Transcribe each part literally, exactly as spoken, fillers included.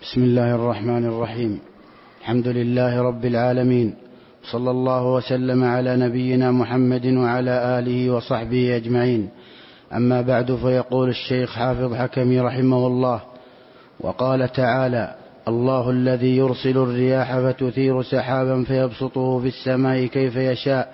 بسم الله الرحمن الرحيم. الحمد لله رب العالمين، صلى الله وسلم على نبينا محمد وعلى آله وصحبه أجمعين. أما بعد، فيقول الشيخ حافظ حكمي رحمه الله: وقال تعالى: الله الذي يرسل الرياح فتثير سحابا فيبسطه في السماء كيف يشاء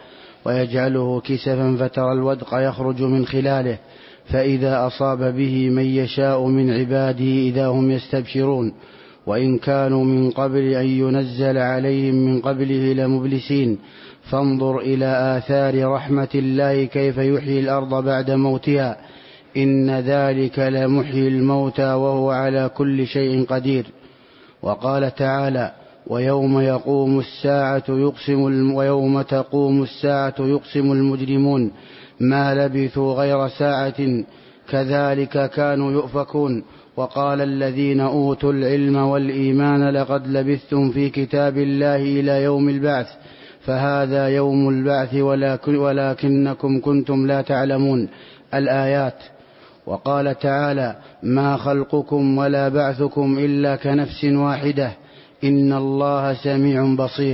ويجعله كسفا فترى الودق يخرج من خلاله فإذا أصاب به من يشاء من عباده إذا هم يستبشرون وإن كانوا من قبل أن ينزل عليهم من قبله لمبلسين فانظر إلى آثار رحمة الله كيف يحيي الأرض بعد موتها إن ذلك لمحيي الموتى وهو على كل شيء قدير. وقال تعالى: ويوم يقوم الساعة يقسم ويوم تقوم الساعة يقسم المجرمون ما لبثوا غير ساعة كذلك كانوا يؤفكون. وقال الذين أوتوا العلم والإيمان لقد لبثتم في كتاب الله إلى يوم البعث فهذا يوم البعث ولكن ولكنكم كنتم لا تعلمون. الآيات. وقال تعالى: ما خلقكم ولا بعثكم إلا كنفس واحدة إن الله سميع بصير.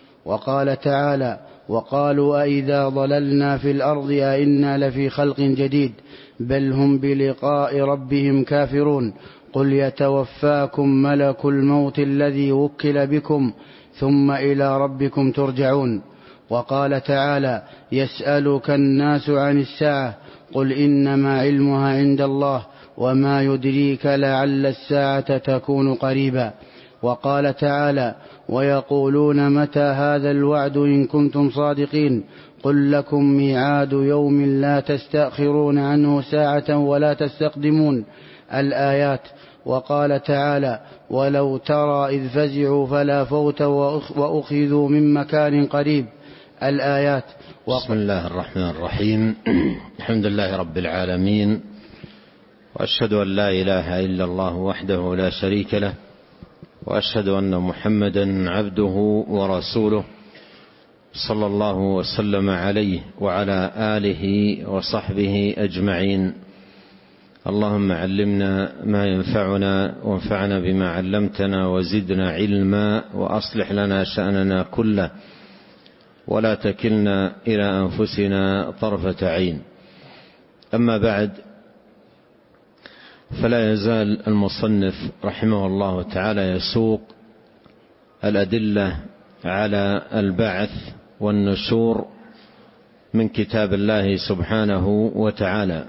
وقال تعالى: وقالوا أئذا ضللنا في الأرض أئنا لفي خلق جديد بل هم بلقاء ربهم كافرون قل يتوفاكم ملك الموت الذي وكل بكم ثم إلى ربكم ترجعون. وقال تعالى: يسألك الناس عن الساعة قل إنما علمها عند الله وما يدريك لعل الساعة تكون قريبا. وقال تعالى: ويقولون متى هذا الوعد إن كنتم صادقين قل لكم ميعاد يوم لا تستأخرون عنه ساعة ولا تستقدمون. الآيات. وقال تعالى: ولو ترى إذ فزعوا فلا فوت وأخذوا من مكان قريب. الآيات. بسم الله الرحمن الرحيم. الحمد لله رب العالمين، وأشهد أن لا إله إلا الله وحده لا شريك له، وأشهد أن محمدا عبده ورسوله صلى الله وسلم عليه وعلى آله وصحبه أجمعين. اللهم علمنا ما ينفعنا وانفعنا بما علمتنا وزدنا علما وأصلح لنا شأننا كله ولا تكلنا إلى أنفسنا طرفة عين. أما بعد، فلا يزال المصنف رحمه الله تعالى يسوق الأدلة على البعث والنشور من كتاب الله سبحانه وتعالى.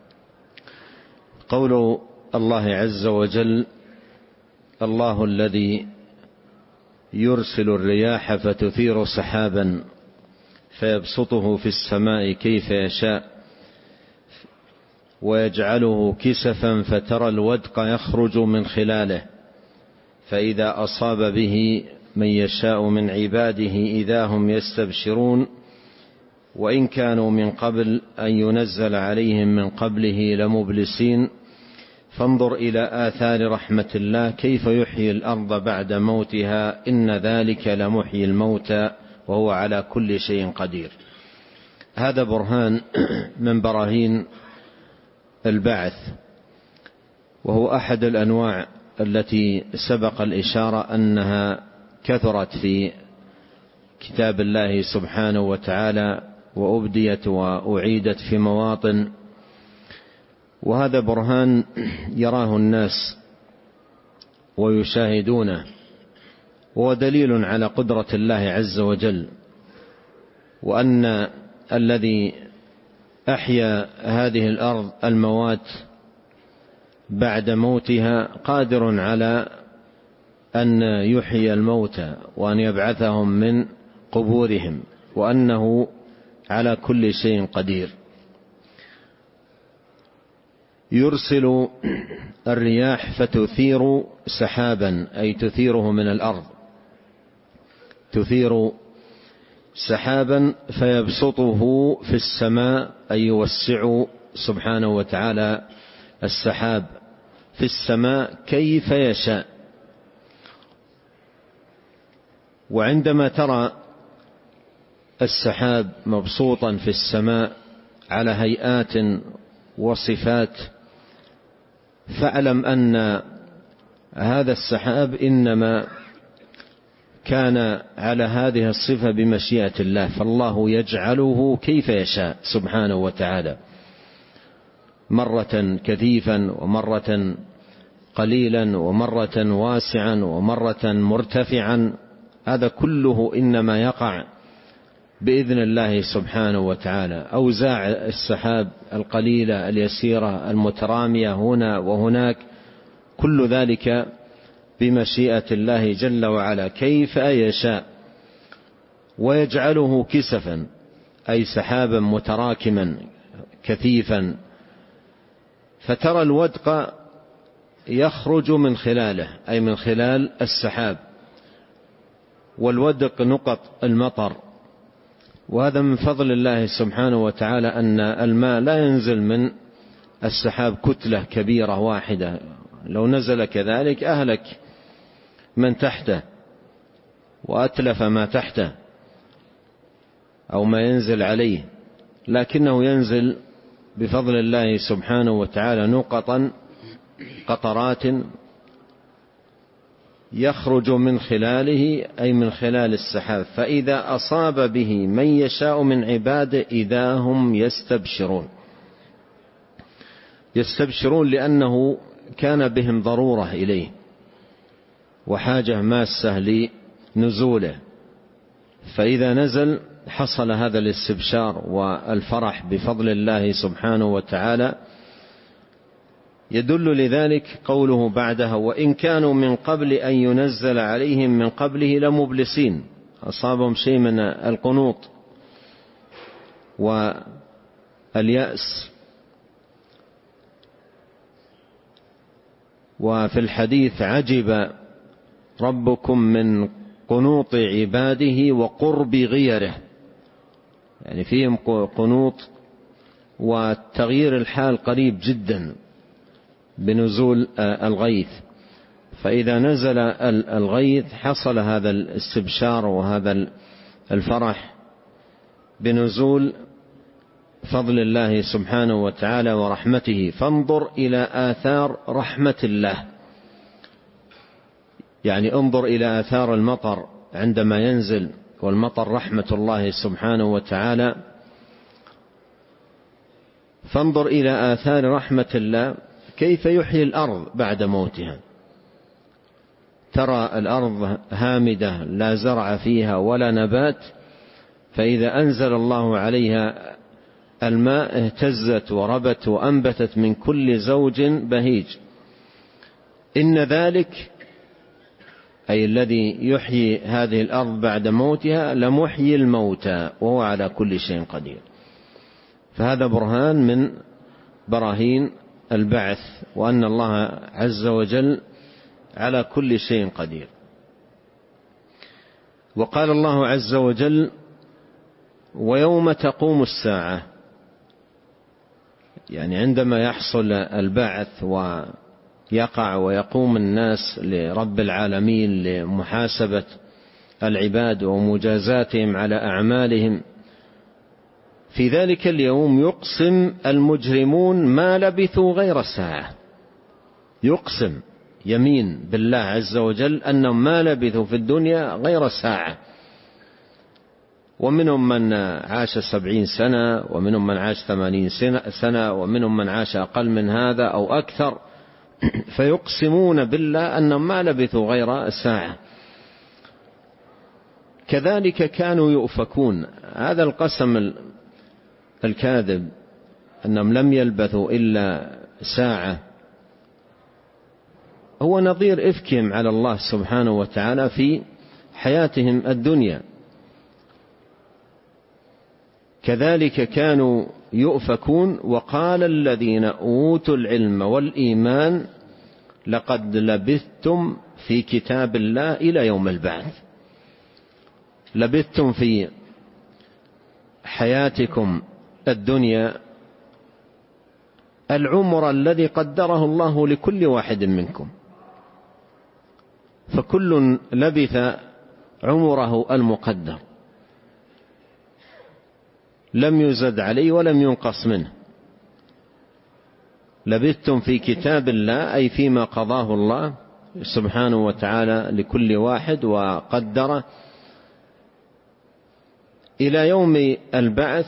قول الله عز وجل: الله الذي يرسل الرياح فتثير سحابا فيبسطه في السماء كيف يشاء ويجعله كسفا فترى الودق يخرج من خلاله فإذا أصاب به من يشاء من عباده إذا هم يستبشرون وإن كانوا من قبل أن ينزل عليهم من قبله لمبلسين فانظر إلى آثار رحمة الله كيف يحيي الأرض بعد موتها إن ذلك لمحيي الموتى وهو على كل شيء قدير. هذا برهان من براهين البعث، وهو أحد الأنواع التي سبق الإشارة أنها كثرت في كتاب الله سبحانه وتعالى وأبديت وأعيدت في مواطن، وهذا برهان يراه الناس ويشاهدونه، ودليل على قدرة الله عز وجل، وأن الذي أحيا هذه الأرض الموات بعد موتها قادر على أن يحيي الموتى وأن يبعثهم من قبورهم، وأنه على كل شيء قدير. يرسل الرياح فتثير سحابا، أي تثيره من الأرض، تثير سحابا فيبسطه في السماء، أي يوسع سبحانه وتعالى السحاب في السماء كيف يشاء. وعندما ترى السحاب مبسوطا في السماء على هيئات وصفات فاعلم أن هذا السحاب إنما كان على هذه الصفة بمشيئة الله، فالله يجعله كيف يشاء سبحانه وتعالى، مرة كثيفا ومرة قليلا ومرة واسعا ومرة مرتفعا، هذا كله إنما يقع بإذن الله سبحانه وتعالى. أوزاع السحاب القليلة اليسيرة المترامية هنا وهناك، كل ذلك بمشيئة الله جل وعلا كيف يشاء. ويجعله كسفا أي سحابا متراكما كثيفا، فترى الودق يخرج من خلاله أي من خلال السحاب، والودق نقط المطر. وهذا من فضل الله سبحانه وتعالى أن الماء لا ينزل من السحاب كتلة كبيرة واحدة، لو نزل كذلك أهلك من تحته وأتلف ما تحته أو ما ينزل عليه، لكنه ينزل بفضل الله سبحانه وتعالى نقطا قطرات يخرج من خلاله أي من خلال السحاب، فإذا أصاب به من يشاء من عباده إذا هم يستبشرون. يستبشرون لأنه كان بهم ضرورة إليه وحاجة ماسة لنزوله، فإذا نزل حصل هذا الاستبشار والفرح بفضل الله سبحانه وتعالى. يدل لذلك قوله بعدها: وإن كانوا من قبل أن ينزل عليهم من قبله لمبلسين، أصابهم شيء من القنوط واليأس. وفي الحديث: عجب ربكم من قنوط عباده وقرب غيره، يعني فيهم قنوط وتغيير الحال قريب جدا بنزول الغيث، فإذا نزل الغيث حصل هذا الاستبشار وهذا الفرح بنزول فضل الله سبحانه وتعالى ورحمته. فانظر إلى آثار رحمة الله، يعني انظر إلى آثار المطر عندما ينزل، والمطر رحمة الله سبحانه وتعالى. فانظر إلى آثار رحمة الله كيف يحيي الأرض بعد موتها. ترى الأرض هامدة لا زرع فيها ولا نبات، فإذا أنزل الله عليها الماء اهتزت وربت وأنبتت من كل زوج بهيج. إن ذلك أي الذي يحيي هذه الأرض بعد موتها لمحيي الموتى وهو على كل شيء قدير. فهذا برهان من براهين البعث، وأن الله عز وجل على كل شيء قدير. وقال الله عز وجل: ويوم تقوم الساعة، يعني عندما يحصل البعث ويقع ويقوم الناس لرب العالمين لمحاسبة العباد ومجازاتهم على أعمالهم، في ذلك اليوم يقسم المجرمون ما لبثوا غير ساعة. يقسم يمين بالله عز وجل أنهم ما لبثوا في الدنيا غير ساعة. ومنهم من عاش سبعين سنة، ومنهم من عاش ثمانين سنة، ومنهم من عاش أقل من هذا أو أكثر، فيقسمون بالله أنهم ما لبثوا غير ساعة. كذلك كانوا يؤفكون. هذا القسم الكاذب أنهم لم يلبثوا إلا ساعة هو نظير إفكهم على الله سبحانه وتعالى في حياتهم الدنيا. كذلك كانوا يؤفكون. وقال الذين أوتوا العلم والإيمان لقد لبثتم في كتاب الله إلى يوم البعث. لبثتم في حياتكم الدنيا العمر الذي قدره الله لكل واحد منكم، فكل لبث عمره المقدر، لم يزد عليه ولم ينقص منه. لبثتم في كتاب الله أي فيما قضاه الله سبحانه وتعالى لكل واحد وقدره إلى يوم البعث،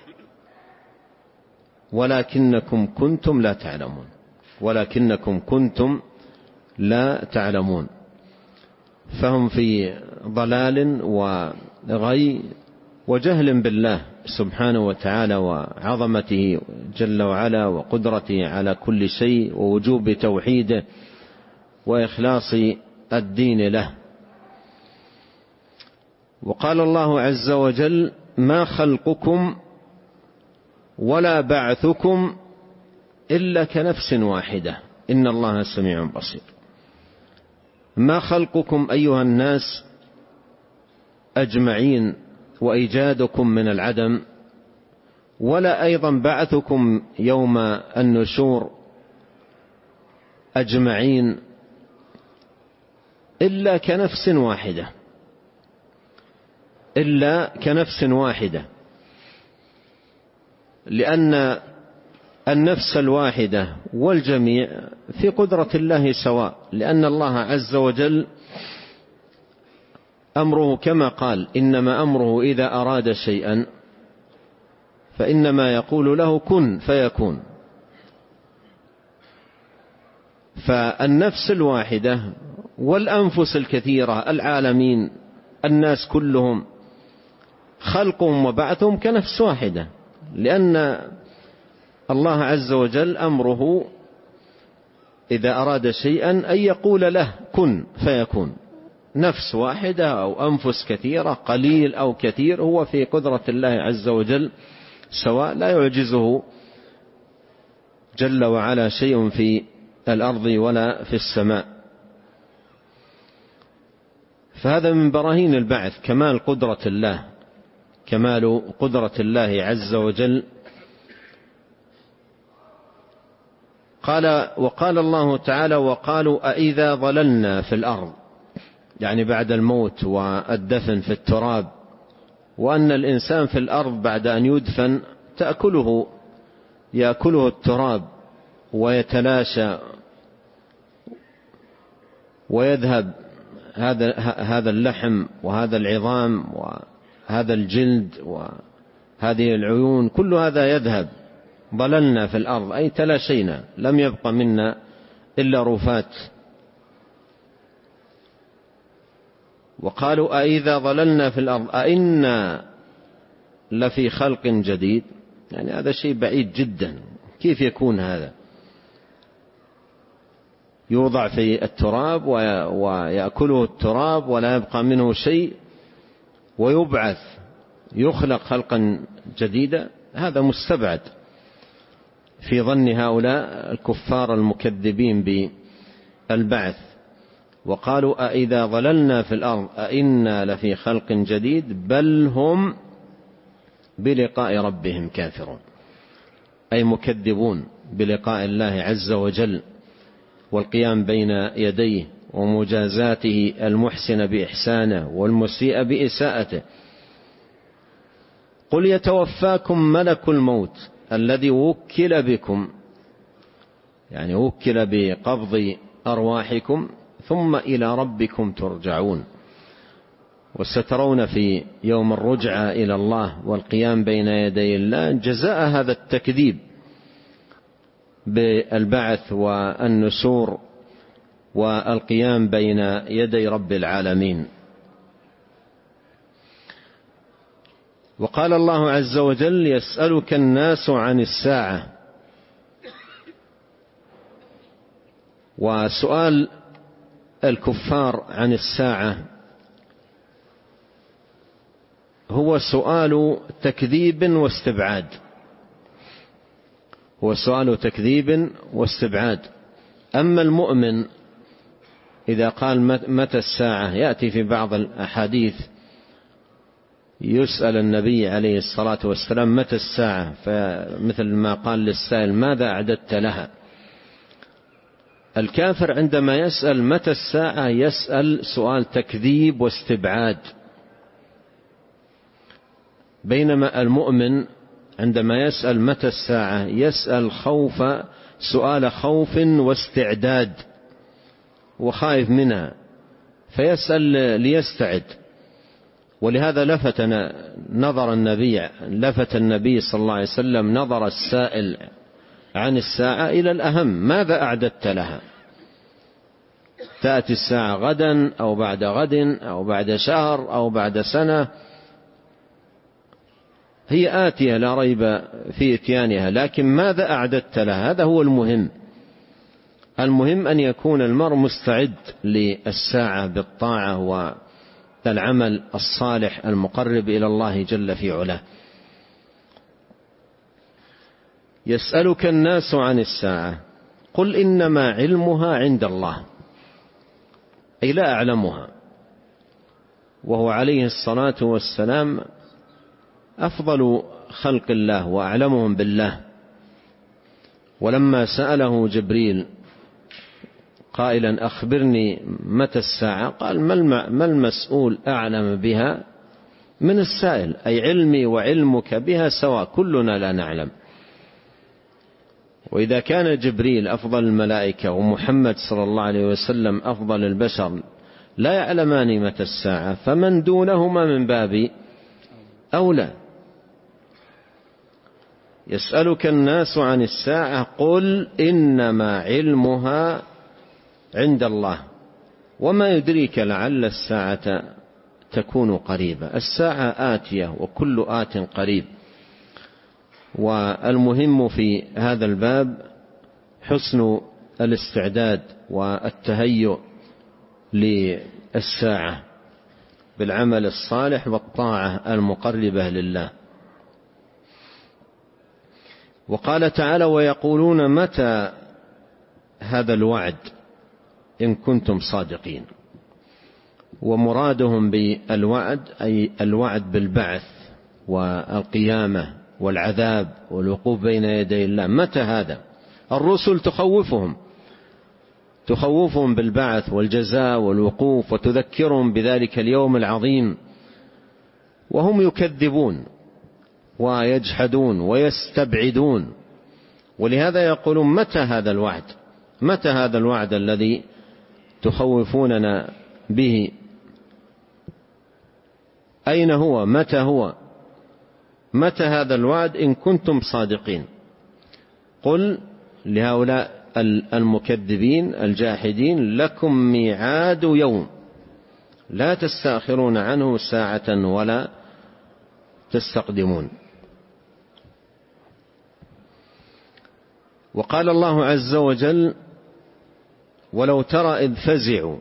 ولكنكم كنتم لا تعلمون ولكنكم كنتم لا تعلمون. فهم في ضلال وغي وجهل بالله سبحانه وتعالى وعظمته جل وعلا وقدرته على كل شيء ووجوب توحيده وإخلاص الدين له. وقال الله عز وجل: ما خلقكم ولا بعثكم إلا كنفس واحدة إن الله سميع بصير. ما خلقكم أيها الناس أجمعين وإيجادكم من العدم، ولا أيضا بعثكم يوم النشور أجمعين إلا كنفس واحدة إلا كنفس واحدة لأن النفس الواحدة والجميع في قدرة الله سواء، لأن الله عز وجل أمره كما قال: إنما أمره إذا أراد شيئا فإنما يقول له كن فيكون. فالنفس الواحدة والأنفس الكثيرة، العالمين، الناس كلهم، خلقهم وبعثهم كنفس واحدة، لأن الله عز وجل أمره إذا أراد شيئا أن يقول له كن فيكون. نفس واحدة أو أنفس كثيرة، قليل أو كثير، هو في قدرة الله عز وجل سواء، لا يعجزه جل وعلا شيء في الأرض ولا في السماء. فهذا من براهين البعث، كمال قدرة الله، كمال قدرة الله عز وجل. قال وقال الله تعالى: وقالوا أإذا ضللنا في الأرض، يعني بعد الموت والدفن في التراب، وأن الإنسان في الأرض بعد أن يدفن تأكله يأكله التراب ويتلاشى ويذهب هذا هذا اللحم وهذا العظام وهذا الجلد وهذه العيون، كل هذا يذهب. ضللنا في الأرض أي تلاشينا، لم يبق منا إلا رفات. وقالوا أإذا ضللنا في الأرض أإنا لفي خلق جديد، يعني هذا شيء بعيد جدا. كيف يكون هذا؟ يوضع في التراب ويأكله التراب ولا يبقى منه شيء، ويبعث يخلق خلقا جديدا؟ هذا مستبعد في ظن هؤلاء الكفار المكذبين بالبعث. وقالوا أإذا ضللنا في الأرض أإنا لفي خلق جديد بل هم بلقاء ربهم كافرون، أي مكذبون بلقاء الله عز وجل والقيام بين يديه ومجازاته المحسن بإحسانه والمسيء بإساءته. قل يتوفاكم ملك الموت الذي وكل بكم، يعني وكل بقبض أرواحكم، ثم إلى ربكم ترجعون. وسترون في يوم الرجعة إلى الله والقيام بين يدي الله جزاء هذا التكذيب بالبعث والنشور والقيام بين يدي رب العالمين. وقال الله عز وجل: يسألك الناس عن الساعة. وسؤال الكفار عن الساعة هو سؤال تكذيب واستبعاد، هو سؤال تكذيب واستبعاد. أما المؤمن إذا قال متى الساعة، يأتي في بعض الأحاديث يسأل النبي عليه الصلاة والسلام متى الساعة، فمثل ما قال للسائل ماذا أعددت لها. الكافر عندما يسأل متى الساعة يسأل سؤال تكذيب واستبعاد، بينما المؤمن عندما يسأل متى الساعة يسأل خوف، سؤال خوف واستعداد وخائف منها فيسأل ليستعد. ولهذا لفت نظر النبي لفت النبي صلى الله عليه وسلم نظر السائل عن الساعة إلى الأهم: ماذا أعددت لها؟ تأتي الساعة غدا أو بعد غد أو بعد شهر أو بعد سنة، هي آتية لا ريب في إتيانها، لكن ماذا أعددت لها؟ هذا هو المهم. المهم أن يكون المرء مستعد للساعة بالطاعة والعمل الصالح المقرب إلى الله جل في علاه. يسألك الناس عن الساعة قل إنما علمها عند الله، أي لا أعلمها. وهو عليه الصلاة والسلام أفضل خلق الله وأعلمهم بالله. ولما سأله جبريل قائلا أخبرني متى الساعة، قال ما المسؤول أعلم بها من السائل، أي علمي وعلمك بها سواء، كلنا لا نعلم. وإذا كان جبريل أفضل الملائكة ومحمد صلى الله عليه وسلم أفضل البشر لا يعلمان متى الساعة، فمن دونهما من باب أولى. يسألك الناس عن الساعة قل إنما علمها عند الله وما يدريك لعل الساعة تكون قريبة. الساعة آتية وكل آت قريب. والمهم في هذا الباب حسن الاستعداد والتهيؤ للساعة بالعمل الصالح والطاعة المقربة لله. وقال تعالى ويقولون متى هذا الوعد إن كنتم صادقين. ومرادهم بالوعد أي الوعد بالبعث والقيامة والعذاب والوقوف بين يدي الله. متى هذا؟ الرسل تخوفهم تخوفهم بالبعث والجزاء والوقوف وتذكرهم بذلك اليوم العظيم، وهم يكذبون ويجحدون ويستبعدون. ولهذا يقولون متى هذا الوعد؟ متى هذا الوعد الذي تخوفوننا به؟ أين هو؟ متى هو؟ متى هذا الوعد إن كنتم صادقين؟ قل لهؤلاء المكذبين الجاحدين لكم ميعاد يوم لا تستأخرون عنه ساعة ولا تستقدمون. وقال الله عز وجل ولو ترى إذ فزعوا.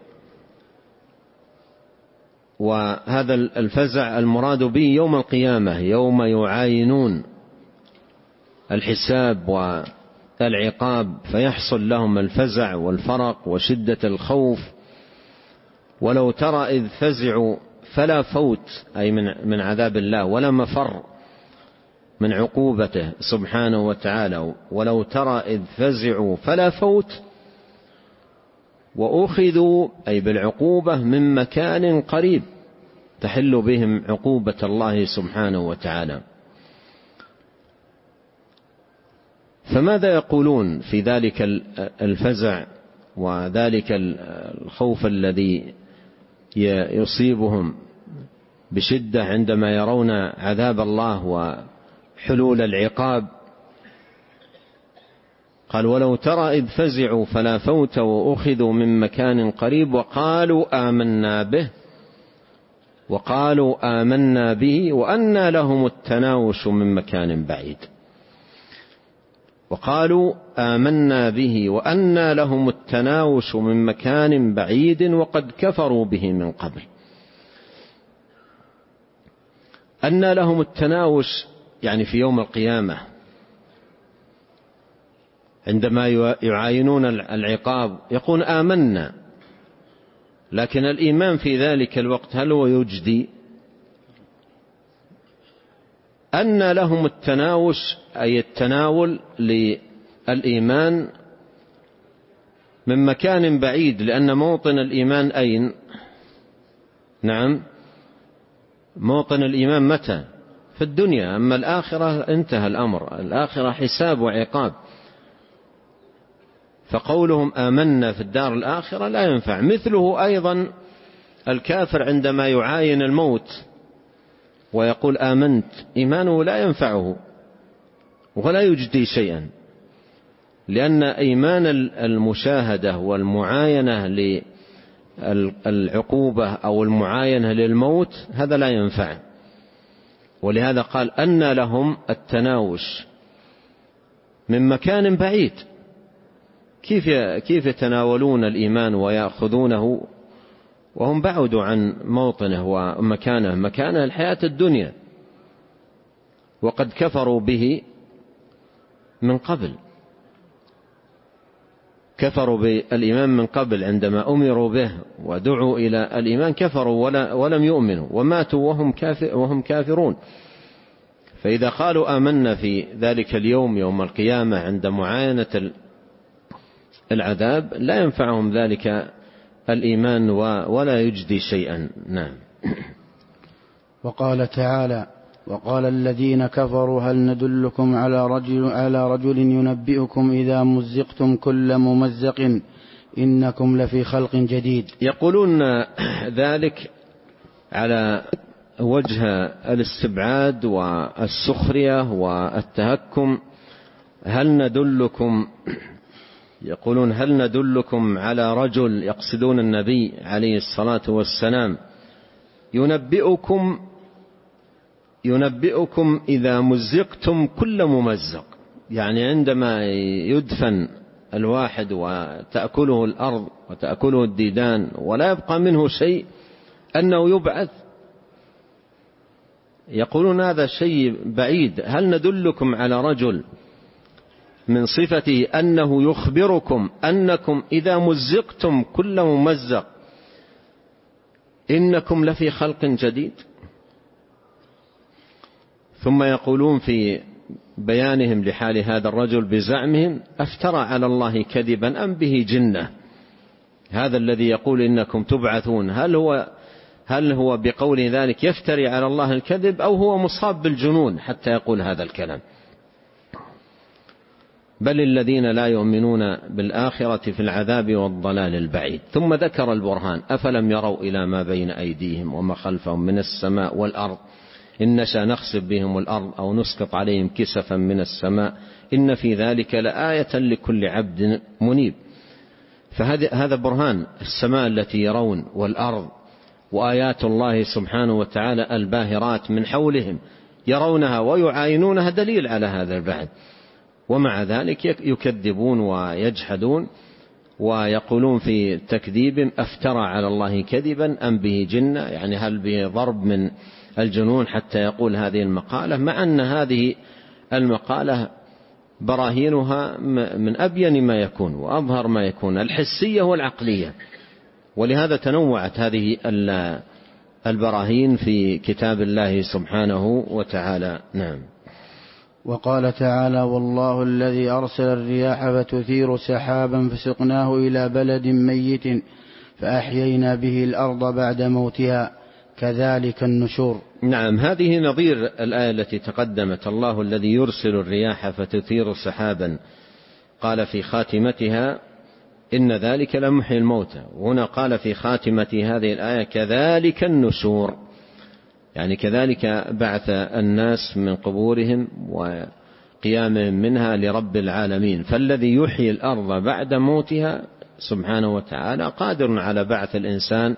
وهذا الفزع المراد به يوم القيامة، يوم يعاينون الحساب والعقاب فيحصل لهم الفزع والفرق وشدة الخوف. ولو ترى إذ فزعوا فلا فوت أي من عذاب الله ولا مفر من عقوبته سبحانه وتعالى. ولو ترى إذ فزعوا فلا فوت وأخذوا أي بالعقوبة من مكان قريب تحل بهم عقوبة الله سبحانه وتعالى. فماذا يقولون في ذلك الفزع وذلك الخوف الذي يصيبهم بشدة عندما يرون عذاب الله وحلول العقاب؟ قال ولو ترى إذ فزعوا فلا فوت وأخذوا من مكان قريب وقالوا آمنا به وقالوا آمنا به وأنى لهم التناوش من مكان بعيد. وقالوا آمنا به وأنى لهم التناوش من مكان بعيد وقد كفروا به من قبل. أنى لهم التناوش يعني في يوم القيامة عندما يعاينون العقاب يقول آمنا، لكن الإيمان في ذلك الوقت هل هو يجدي؟ أن لهم التناوش أي التناول للإيمان من مكان بعيد، لأن موطن الإيمان أين؟ نعم موطن الإيمان متى؟ في الدنيا. أما الآخرة انتهى الأمر، الآخرة حساب وعقاب. فقولهم آمنا في الدار الآخرة لا ينفع. مثله أيضا الكافر عندما يعاين الموت ويقول آمنت، إيمانه لا ينفعه ولا يجدي شيئا، لأن إيمان المشاهدة والمعاينة للعقوبة أو المعاينة للموت هذا لا ينفع. ولهذا قال أن لهم التناوش من مكان بعيد. كيف كيف يتناولون الإيمان ويأخذونه وهم بعدوا عن موطنه ومكانه، مكانه الحياة الدنيا، وقد كفروا به من قبل، كفروا بالإيمان من قبل عندما أمروا به ودعوا إلى الإيمان كفروا ولا ولم يؤمنوا وماتوا وهم كافر وهم كافرون. فإذا قالوا آمنا في ذلك اليوم يوم القيامة عند معاينة العذاب لا ينفعهم ذلك الإيمان ولا يجدي شيئا. نعم. وقال تعالى: وقال الذين كفروا هل ندلكم على رجل, على رجل ينبئكم إذا مزقتم كل ممزق إنكم لفي خلق جديد. يقولون ذلك على وجه الاستبعاد والسخرية والتهكم. هل ندلكم، يقولون هل ندلكم على رجل، يقصدون النبي عليه الصلاة والسلام، ينبئكم ينبئكم إذا مزقتم كل ممزق، يعني عندما يدفن الواحد وتأكله الأرض وتأكله الديدان ولا يبقى منه شيء أنه يبعث. يقولون هذا شيء بعيد. هل ندلكم على رجل من صفته أنه يخبركم أنكم إذا مزقتم كل ممزق إنكم لفي خلق جديد. ثم يقولون في بيانهم لحال هذا الرجل بزعمهم: أفترى على الله كذبا أم به جنة؟ هذا الذي يقول إنكم تبعثون هل هو هل هو بقول ذلك يفتري على الله الكذب أو هو مصاب بالجنون حتى يقول هذا الكلام؟ بل الذين لا يؤمنون بالآخرة في العذاب والضلال البعيد. ثم ذكر البرهان: أفلم يروا إلى ما بين أيديهم وما خلفهم من السماء والأرض إن نشأ نخسف بهم الأرض أو نسقط عليهم كسفا من السماء إن في ذلك لآية لكل عبد منيب. فهذا برهان السماء التي يرون والأرض وآيات الله سبحانه وتعالى الباهرات من حولهم يرونها ويعاينونها دليل على هذا البعد، ومع ذلك يكذبون ويجحدون ويقولون في تكذيب: أفترى على الله كذبا أم به جنة؟ يعني هل به ضرب من الجنون حتى يقول هذه المقالة، مع أن هذه المقالة براهينها من أبين ما يكون وأظهر ما يكون، الحسية والعقلية. ولهذا تنوعت هذه البراهين في كتاب الله سبحانه وتعالى. نعم. وقال تعالى: والله الذي أرسل الرياح فتثير سحابا فسقناه إلى بلد ميت فأحيينا به الأرض بعد موتها كذلك النشور. نعم، هذه نظير الآية التي تقدمت: الله الذي يرسل الرياح فتثير سحابا، قال في خاتمتها: إن ذلك لمحيي الموتى. وهنا قال في خاتمة هذه الآية: كذلك النشور، يعني كذلك بعث الناس من قبورهم وقيامهم منها لرب العالمين. فالذي يحيي الأرض بعد موتها سبحانه وتعالى قادر على بعث الإنسان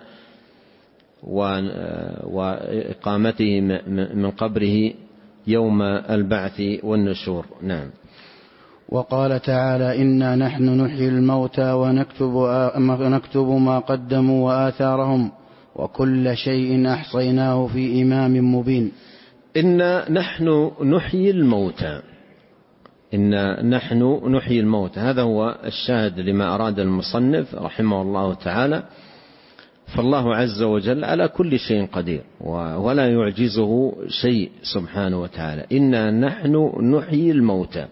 وإقامته من قبره يوم البعث والنشور. نعم. وقال تعالى: إنا نحن نحيي الموتى ونكتب, ونكتب ما قدموا وآثارهم وكل شيء أحصيناه في إمام مبين. إنا نحن نحيي الموتى، إنا نحن نحيي الموتى، هذا هو الشاهد لما أراد المصنف رحمه الله تعالى. فالله عز وجل على كل شيء قدير ولا يعجزه شيء سبحانه وتعالى. إنا نحن نحيي الموتى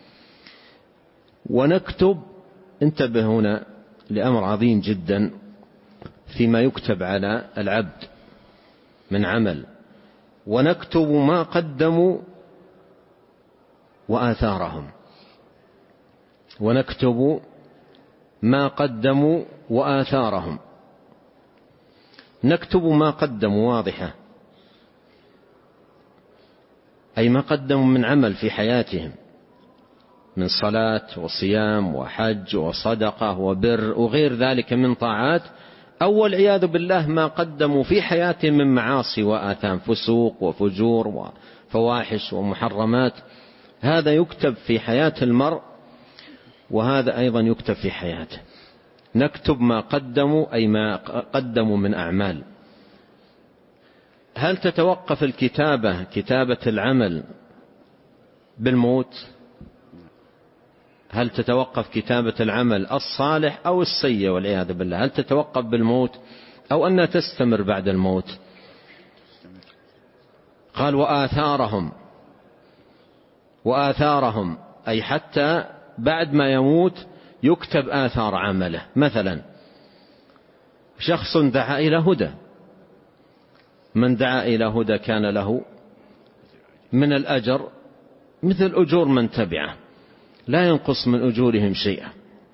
ونكتب، انتبه هنا لأمر عظيم جدا فيما يكتب على العبد من عمل: ونكتب ما قدموا وآثارهم. ونكتب ما قدموا وآثارهم. نكتب ما قدموا واضحة، أي ما قدموا من عمل في حياتهم من صلاة وصيام وحج وصدقة وبر وغير ذلك من طاعات، أو والعياذ بالله ما قدموا في حياتهم من معاصي وآثام، فسوق وفجور وفواحش ومحرمات. هذا يكتب في حياة المرء، وهذا أيضا يكتب في حياته. نكتب ما قدموا، أي ما قدموا من أعمال. هل تتوقف الكتابة كتابة العمل بالموت؟ هل تتوقف كتابة العمل الصالح أو السيء والعياذ بالله؟ هل تتوقف بالموت أو أنها تستمر بعد الموت؟ قال وآثارهم، وآثارهم أي حتى بعد ما يموت يكتب آثار عمله. مثلا شخص دعا إلى هدى، من دعا إلى هدى كان له من الأجر مثل أجور من تبعه، لا ينقص من أجورهم شيئا،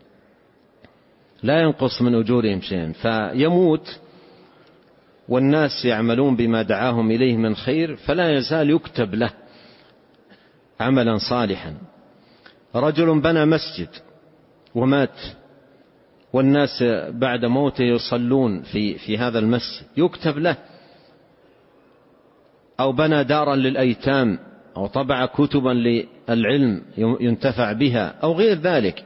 لا ينقص من أجورهم شيئا. فيموت والناس يعملون بما دعاهم إليه من خير، فلا يزال يكتب له عملا صالحا. رجل بنى مسجد ومات، والناس بعد موته يصلون في في هذا المسجد، يكتب له. أو بنى دارا للأيتام، أو طبع كتبا للعلم ينتفع بها، أو غير ذلك،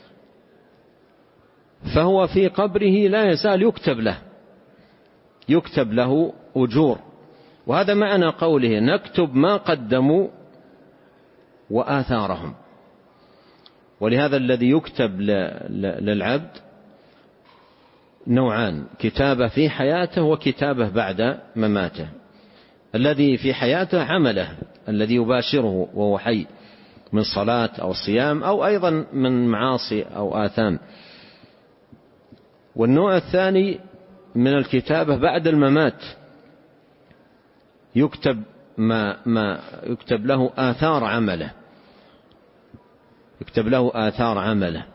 فهو في قبره لا يزال يكتب له يكتب له أجور. وهذا معنى قوله نكتب ما قدموا وآثارهم. ولهذا الذي يكتب للعبد نوعان: كتابة في حياته وكتابة بعد مماته. الذي في حياته عمله الذي يباشره وهو حي من صلاة أو صيام أو أيضا من معاصي أو آثام. والنوع الثاني من الكتابة بعد الممات، يكتب ما ما يكتب له آثار عمله يكتب له آثار عمله.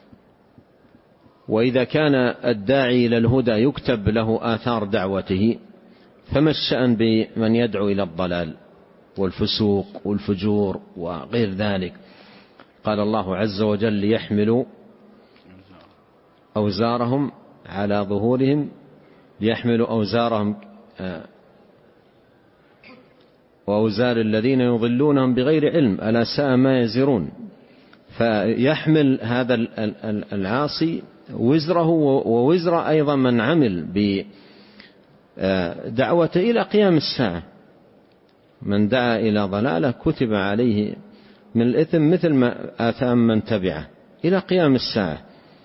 وإذا كان الداعي إلى الهدى يكتب له آثار دعوته، فما الشأن بمن يدعو إلى الضلال والفسوق والفجور وغير ذلك؟ قال الله عز وجل ليحملوا أوزارهم على ظهورهم ليحملوا أوزارهم وأوزار الذين يضلونهم بغير علم ألا ساء ما يزرون. فيحمل هذا العاصي وزره ووزر أيضا من عمل بدعوته إلى قيام الساعة. من دعا إلى ضلالة كتب عليه من الإثم مثل ما آثام من تبعه إلى قيام الساعة.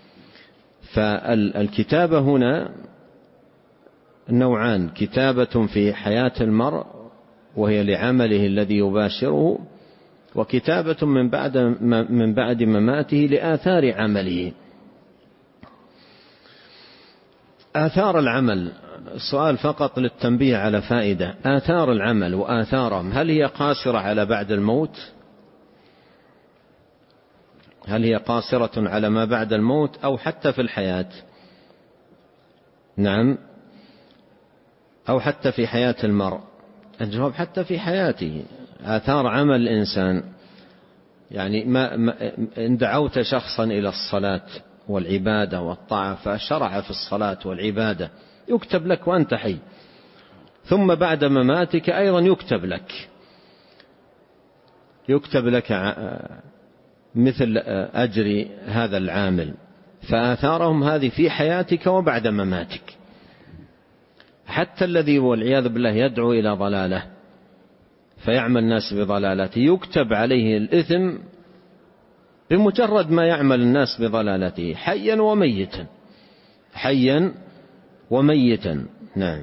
فالكتابة هنا نوعان: كتابة في حياة المرء وهي لعمله الذي يباشره، وكتابة من بعد من بعد مماته لآثار عمله. آثار العمل، سؤال فقط للتنبيه على فائدة: آثار العمل وآثارهم هل هي قاصرة على بعد الموت؟ هل هي قاصرة على ما بعد الموت أو حتى في الحياة؟ نعم، أو حتى في حياة المرء. الجواب حتى في حياته. آثار عمل الإنسان، يعني ما, ما إن دعوت شخصا إلى الصلاة والعبادة والطاعة فشرع في الصلاة والعبادة يكتب لك وأنت حي، ثم بعد مماتك أيضا يكتب لك يكتب لك مثل أجر هذا العامل. فآثارهم هذه في حياتك وبعد مماتك. حتى الذي والعياذ بالله يدعو إلى ضلاله فيعمل الناس بضلالته يكتب عليه الإثم بمجرد ما يعمل الناس بضلالته، حيا وميتا حيا وميتا. نعم.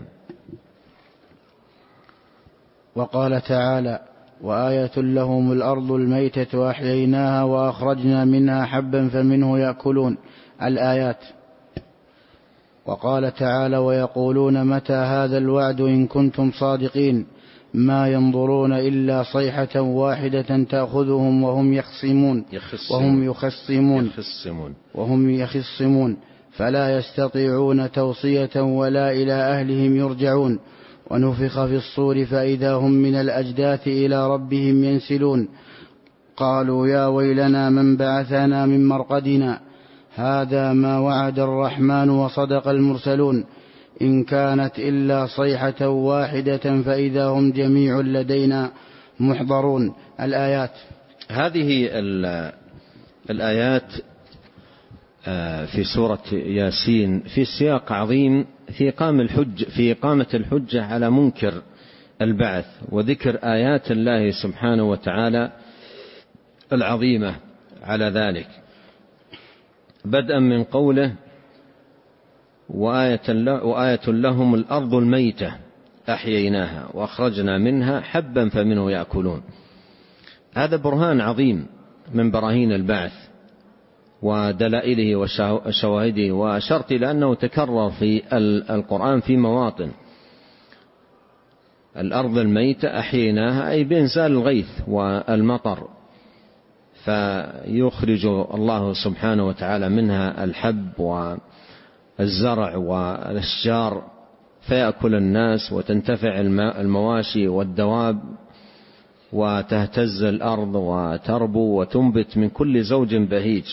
وقال تعالى: وآية لهم الأرض الميتة أحييناها وأخرجنا منها حبا فمنه يأكلون. الآيات. وقال تعالى: ويقولون متى هذا الوعد إن كنتم صادقين. ما ينظرون إلا صيحة واحدة تأخذهم وهم يخصمون وهم يخصمون يخصمون وهم يخصمون فلا يستطيعون توصية ولا إلى أهلهم يرجعون. ونفخ في الصور فإذا هم من الأجداث إلى ربهم ينسلون. قالوا يا ويلنا من بعثنا من مرقدنا هذا ما وعد الرحمن وصدق المرسلون إن كانت إلا صيحة واحدة فإذا هم جميع لدينا محضرون. الآيات. هذه الآيات في سورة ياسين في سياق عظيم في إقامة الحج في إقامة الحجة على منكر البعث، وذكر آيات الله سبحانه وتعالى العظيمة على ذلك، بدءا من قوله وآية لهم الأرض الميتة أحييناها وأخرجنا منها حبا فمنه يأكلون. هذا برهان عظيم من براهين البعث ودلائله وشواهده، وأشرت إلى أنه تكرر في القرآن في مواطن. الأرض الميتة أحييناها أي بإنزال الغيث والمطر، فيخرج الله سبحانه وتعالى منها الحب والزرع والأشجار فيأكل الناس وتنتفع المواشي والدواب وتهتز الأرض وتربو وتنبت من كل زوج بهيج.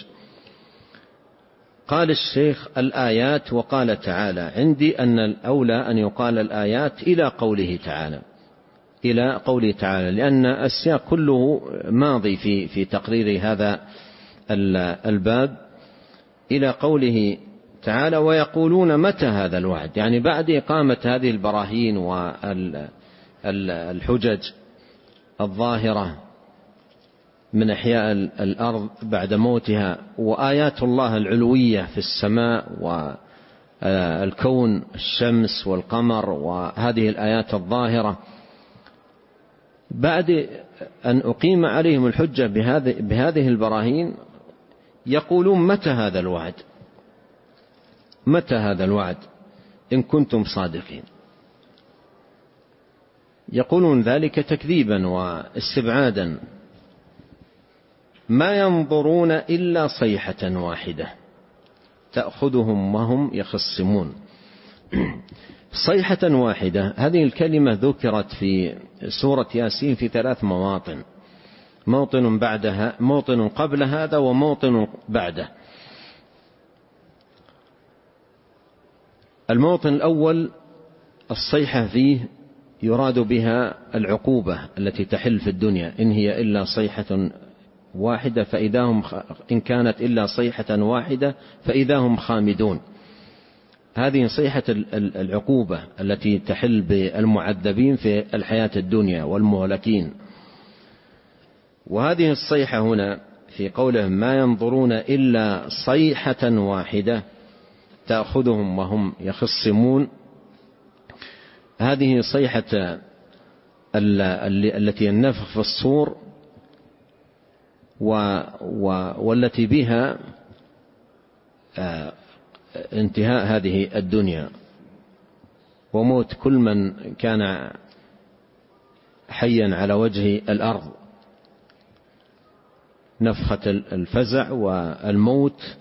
قال الشيخ الآيات، وقال تعالى. عندي أن الأولى أن يقال الآيات إلى قوله تعالى إلى قوله تعالى لأن السياق كله ماضي في في تقرير هذا الباب إلى قوله تعالى ويقولون متى هذا الوعد، يعني بعد إقامة هذه البراهين والحجج الظاهرة من إحياء الأرض بعد موتها، وآيات الله العلوية في السماء والكون الشمس والقمر وهذه الآيات الظاهرة، بعد أن أقيم عليهم الحجة بهذه البراهين يقولون متى هذا الوعد، متى هذا الوعد إن كنتم صادقين. يقولون ذلك تكذيبا واستبعادا. ما ينظرون إلا صيحة واحدة تأخذهم وهم يخصمون. صيحة واحدة هذه الكلمة ذكرت في سورة ياسين في ثلاث مواطن، موطن بعدها موطن قبل هذا وموطن بعده. الموطن الأول الصيحة فيه يراد بها العقوبة التي تحل في الدنيا، إن هي إلا صيحة واحدة فإذا هم إن كانت إلا صيحة واحدة فإذا هم خامدون. هذه صيحة العقوبة التي تحل بالمعذبين في الحياة الدنيا والمهلكين. وهذه الصيحة هنا في قولهم ما ينظرون إلا صيحة واحدة تأخذهم وهم يخصمون، هذه صيحة التي النفخ في الصور والتي بها انتهاء هذه الدنيا وموت كل من كان حيا على وجه الأرض، نفخة الفزع والموت.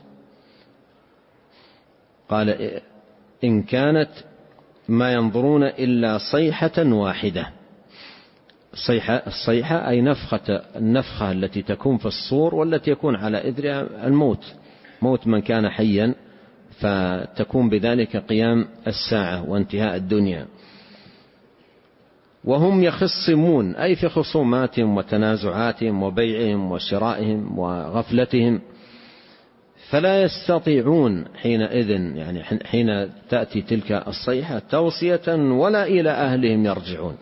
قال إن كانت ما ينظرون إلا صيحة واحدة. الصيحة, الصيحة أي نفخة النفخة التي تكون في الصور والتي يكون على إثرها الموت، موت من كان حيا، فتكون بذلك قيام الساعة وانتهاء الدنيا. وهم يخصمون أي في خصوماتهم وتنازعاتهم وبيعهم وشرائهم وغفلتهم، فلا يستطيعون حينئذ يعني حين تأتي تلك الصيحة توصية ولا إلى أهلهم يرجعون.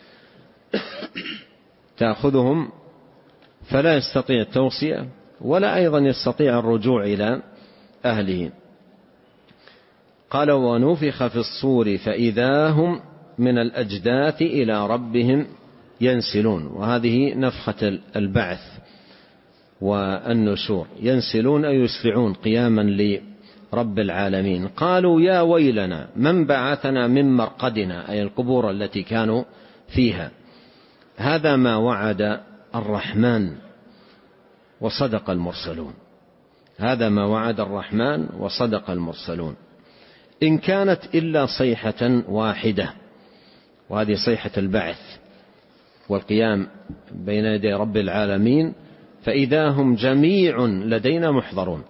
تأخذهم فلا يستطيع التوصية ولا أيضا يستطيع الرجوع إلى أهله. قال ونفخ في الصور فإذا هم من الأجداث إلى ربهم ينسلون. وهذه نفخة البعث والنشور، ينسلون أي يسرعون قياما لرب العالمين. قالوا يا ويلنا من بعثنا من مرقدنا أي القبور التي كانوا فيها. هذا ما وعد الرحمن وصدق المرسلون، هذا ما وعد الرحمن وصدق المرسلون، إن كانت إلا صيحة واحدة، وهذه صيحة البعث والقيام بين يدي رب العالمين، فإذا هم جميع لدينا محضرون،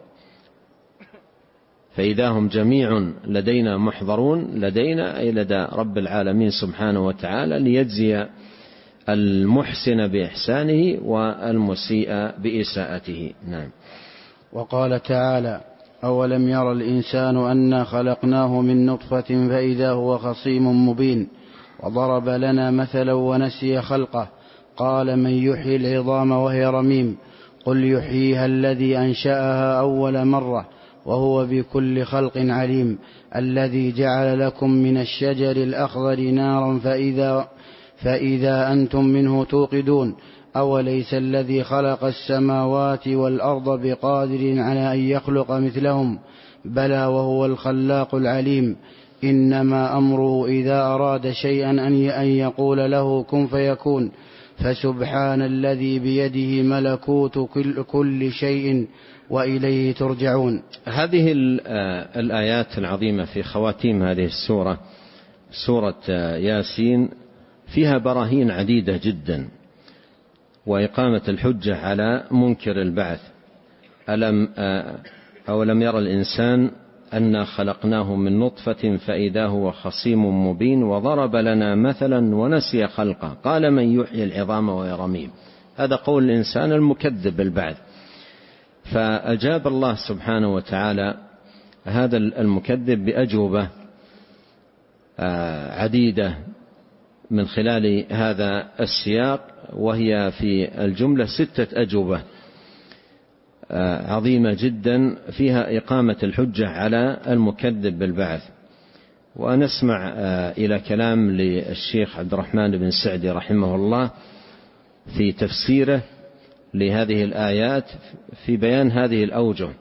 فإذا هم جميع لدينا محضرون، لدينا أي لدى رب العالمين سبحانه وتعالى، ليجزي المحسن بإحسانه والمسيء بإساءته. نعم. وقال تعالى: أولم ير الإنسان أنا خلقناه من نطفة فإذا هو خصيم مبين وضرب لنا مثلا ونسي خلقه قال من يحيي العظام وهي رميم قل يحييها الذي أنشأها أول مرة وهو بكل خلق عليم الذي جعل لكم من الشجر الأخضر نارا فإذا, فإذا أنتم منه توقدون أوليس الذي خلق السماوات والأرض بقادر على أن يخلق مثلهم بلى وهو الخلاق العليم إنما أمره إذا أراد شيئا أن يقول له كن فيكون فسبحان الذي بيده ملكوت كل شيء وإليه ترجعون. هذه الآيات العظيمة في خواتيم هذه السورة، سورة ياسين، فيها براهين عديدة جدا وإقامة الحجة على منكر البعث. ألم أولم يرى الإنسان أنا خلقناه من نطفة فإذا هو خصيم مبين وضرب لنا مثلا ونسي خلقه قال من يحيي العظام وهي رميم. هذا قول الإنسان المكذب بالبعث، فأجاب الله سبحانه وتعالى هذا المكذب بأجوبة عديدة من خلال هذا السياق، وهي في الجملة ستة أجوبة عظيمة جدا فيها إقامة الحجة على المكذب بالبعث. ونسمع إلى كلام للشيخ عبد الرحمن بن سعدي رحمه الله في تفسيره لهذه الآيات في بيان هذه الأوجه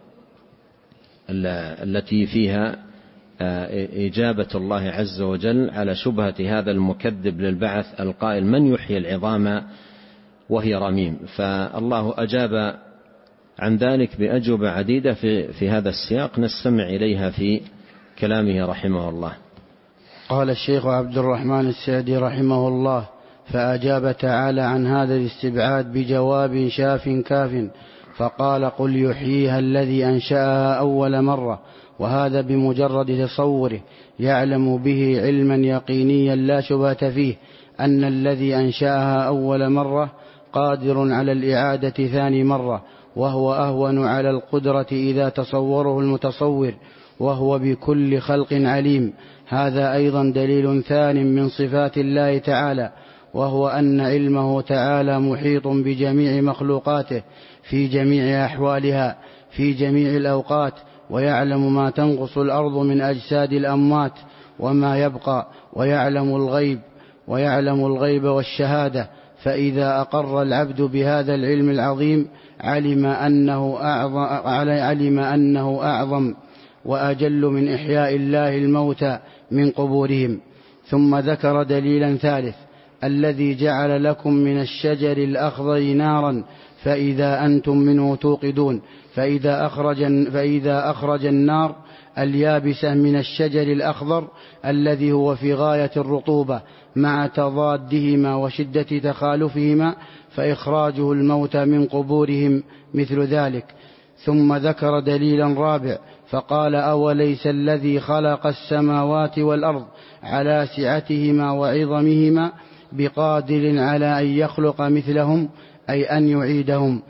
التي فيها إجابة الله عز وجل على شبهة هذا المكذب للبعث القائل من يحيي العظام وهي رميم. فالله أجاب عن ذلك بأجوبة عديدة في, في هذا السياق، نستمع إليها في كلامه رحمه الله. قال الشيخ عبد الرحمن السعدي رحمه الله: فأجاب تعالى عن هذا الاستبعاد بجواب شاف كاف فقال قل يحييها الذي أنشأها أول مرة، وهذا بمجرد تصوره يعلم به علما يقينيا لا شبهة فيه أن الذي أنشأها أول مرة قادر على الإعادة ثاني مرة، وهو أهون على القدرة إذا تصوره المتصور، وهو بكل خلق عليم. هذا أيضا دليل ثان من صفات الله تعالى، وهو أن علمه تعالى محيط بجميع مخلوقاته في جميع أحوالها في جميع الأوقات، ويعلم ما تنقص الأرض من أجساد الأموات وما يبقى، ويعلم الغيب ويعلم الغيب والشهادة. فإذا أقر العبد بهذا العلم العظيم علم أنه أعظم, علم أنه أعظم وأجل من إحياء الله الموتى من قبورهم. ثم ذكر دليلا ثالث: الذي جعل لكم من الشجر الأخضر نارا فإذا أنتم منه توقدون. فإذا أخرج, فإذا أخرج النار اليابسة من الشجر الأخضر الذي هو في غاية الرطوبة مع تضادهما وشدة تخالفهما فإخراجه الموتى من قبورهم مثل ذلك. ثم ذكر دليلا رابع فقال: أوليس الذي خلق السماوات والأرض على سعتهما وعظمهما بقادر على أن يخلق مثلهم، أي أن يعيدهم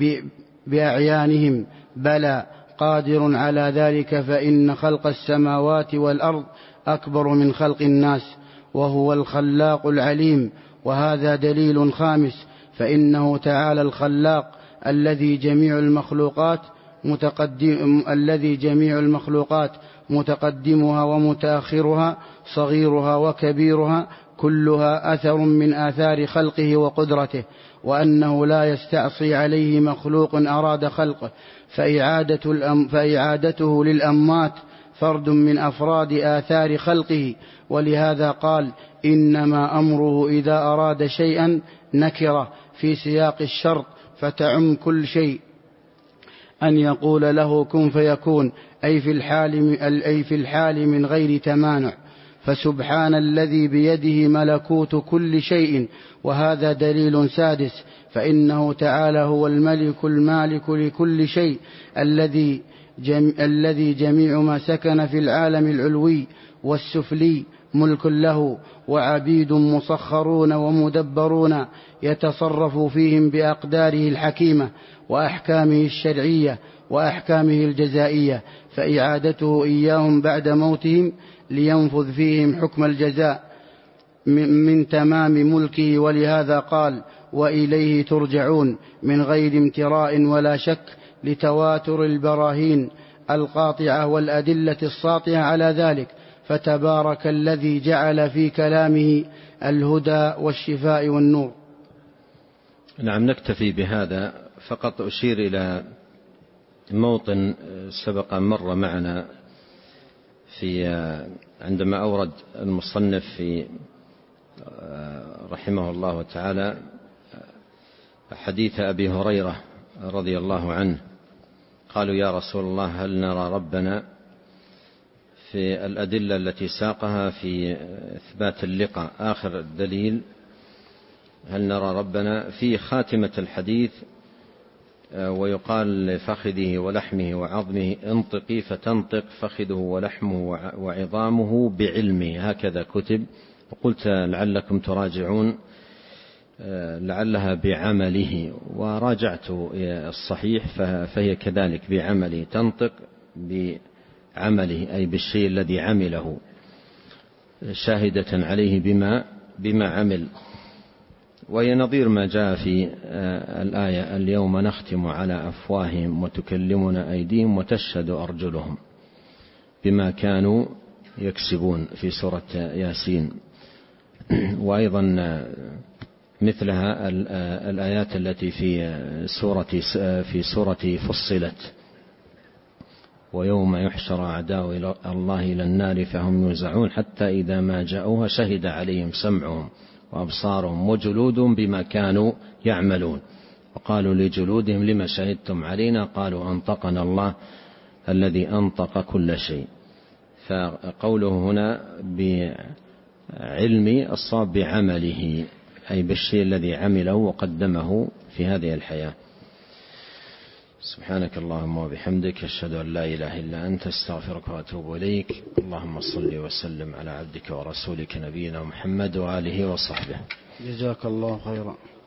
بأعيانهم؟ بلى قادر على ذلك، فإن خلق السماوات والأرض أكبر من خلق الناس، وهو الخلاق العليم. وهذا دليل خامس، فإنه تعالى الخلاق الذي جميع المخلوقات متقدم الذي جميع المخلوقات متقدمها ومتأخرها صغيرها وكبيرها كلها أثر من آثار خلقه وقدرته، وأنه لا يستعصي عليه مخلوق أراد خلقه فإعادة الأم فإعادته للأموات فرد من أفراد آثار خلقه، ولهذا قال: إنما أمره إذا أراد شيئا نكرة في سياق الشرط فتعم كل شيء، أن يقول له كن فيكون، أي في الحال, أي في الحال من غير تمانع. فسبحان الذي بيده ملكوت كل شيء. وهذا دليل سادس، فإنه تعالى هو الملك المالك لكل شيء، الذي جم الذي جميع ما سكن في العالم العلوي والسفلي ملك له، وعبيد مسخرون ومدبرون يتصرف فيهم بأقداره الحكيمة وأحكامه الشرعية وأحكامه الجزائية، فإعادته إياهم بعد موتهم لينفذ فيهم حكم الجزاء من تمام ملكه. ولهذا قال: وإليه ترجعون، من غير امتراء ولا شك، لتواتر البراهين القاطعة والأدلة الساطعة على ذلك. فتبارك الذي جعل في كلامه الهدى والشفاء والنور. نعم، نكتفي بهذا. فقط أشير إلى موطن سبق مر معنا في عندما أورد المصنف في رحمه الله تعالى حديث أبي هريرة رضي الله عنه. قالوا: يا رسول الله، هل نرى ربنا؟ في الأدلة التي ساقها في إثبات اللقاء، آخر الدليل هل نرى ربنا في خاتمة الحديث: ويقال لفخذه ولحمه وعظمه انطقي، فتنطق فخذه ولحمه وعظامه بعلمه. هكذا كتب، وقلت لعلكم تراجعون لعلها بعمله، وراجعت الصحيح فهي كذلك بعمله، تنطق بعمله أي بالشيء الذي عمله، شاهدة عليه بما, بما عمل. وهي نظير ما جاء في الآية: اليوم نختم على أفواههم وتكلمنا أيديهم وتشهد أرجلهم بما كانوا يكسبون في سورة ياسين. وأيضا مثلها الآيات التي في سورة في سورة فصلت: ويوم يحشر أعداء الله إلى النار فهم يوزعون حتى إذا ما جاءوها شهد عليهم سمعهم وأبصارهم وجلودهم بما كانوا يعملون، وقالوا لجلودهم لما شهدتم علينا؟ قالوا أنطقنا الله الذي أنطق كل شيء. فقوله هنا بعلم الصواب بعمله، أي بالشيء الذي عمله وقدمه في هذه الحياة. سبحانك اللهم وبحمدك، أشهد أن لا إله إلا أنت، استغفرك وأتوب إليك. اللهم صل وسلم على عبدك ورسولك نبينا محمد وآله وصحبه. جزاك الله خيرا.